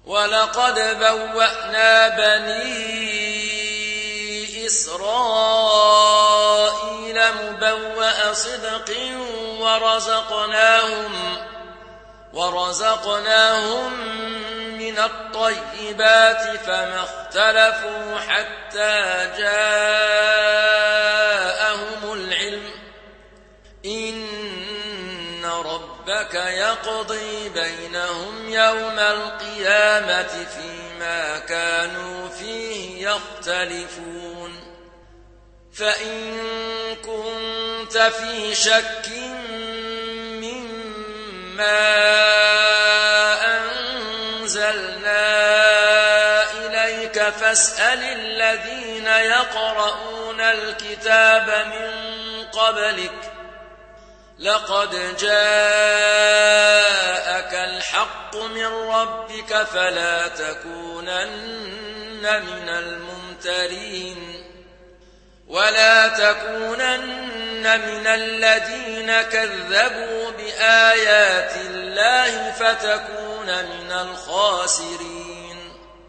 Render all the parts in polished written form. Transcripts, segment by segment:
ولقد بوأنا بني إسرائيل مبوأ صدق ورزقناهم من الطيبات فما اختلفوا حتى جاءهم العلم إن ربك يقضي بينهم يوم القيامة فيما كانوا فيه يختلفون فإن كنت في شك مما أنزلنا إليك فاسأل الذين يقرؤون الكتاب من قبلك لقد جاءك الحق من ربك فلا تكونن من الممترين ولا تكونن من الذين كذبوا بآيات الله فتكون من الخاسرين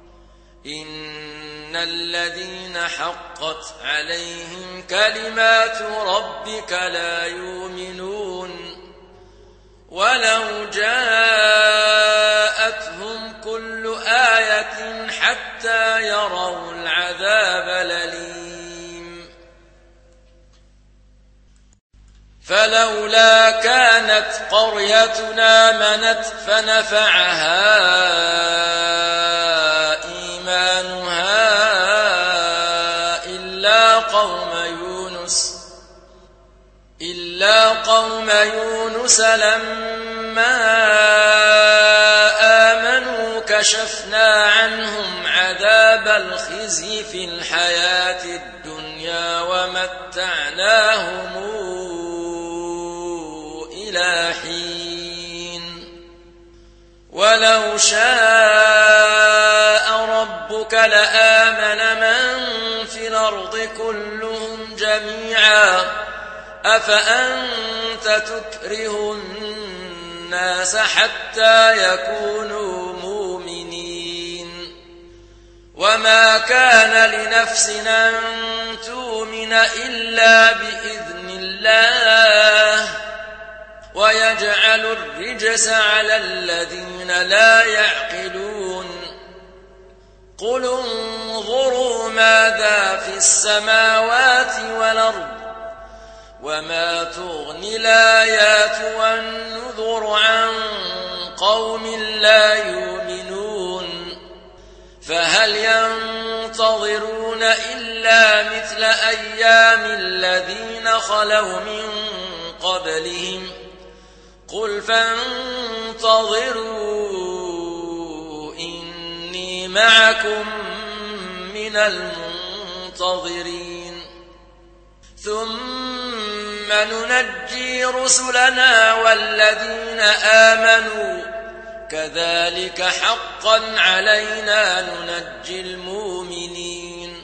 إن الذين حقت عليهم كلمات ربك لا يؤمنون ولو جاءتهم كل آية حتى يروا العذاب الأليم فلولا كانت قريتنا آمنت فنفعها إيمانها إلا قوم يونس لما آمنوا كشفنا عنهم عذاب الخزي في الحياة الدنيا ومتعناهم إلى حين ولو شاء ربك لآمن من في الأرض كلهم جميعا أفأنت تكره الناس حتى يكونوا مؤمنين وما كان لنفس أن تؤمن إلا بإذن الله ويجعل الرجس على الذين لا يعقلون قل انظروا ماذا في السماوات والأرض وما تغني الآيات والنذر عن قوم لا يؤمنون فهل ينتظرون إلا مثل أيام الذين خلوا من قبلهم قل فانتظروا إني معكم من المنتظرين ثم ننجي رسلنا والذين آمنوا كذلك حقا علينا ننجي المؤمنين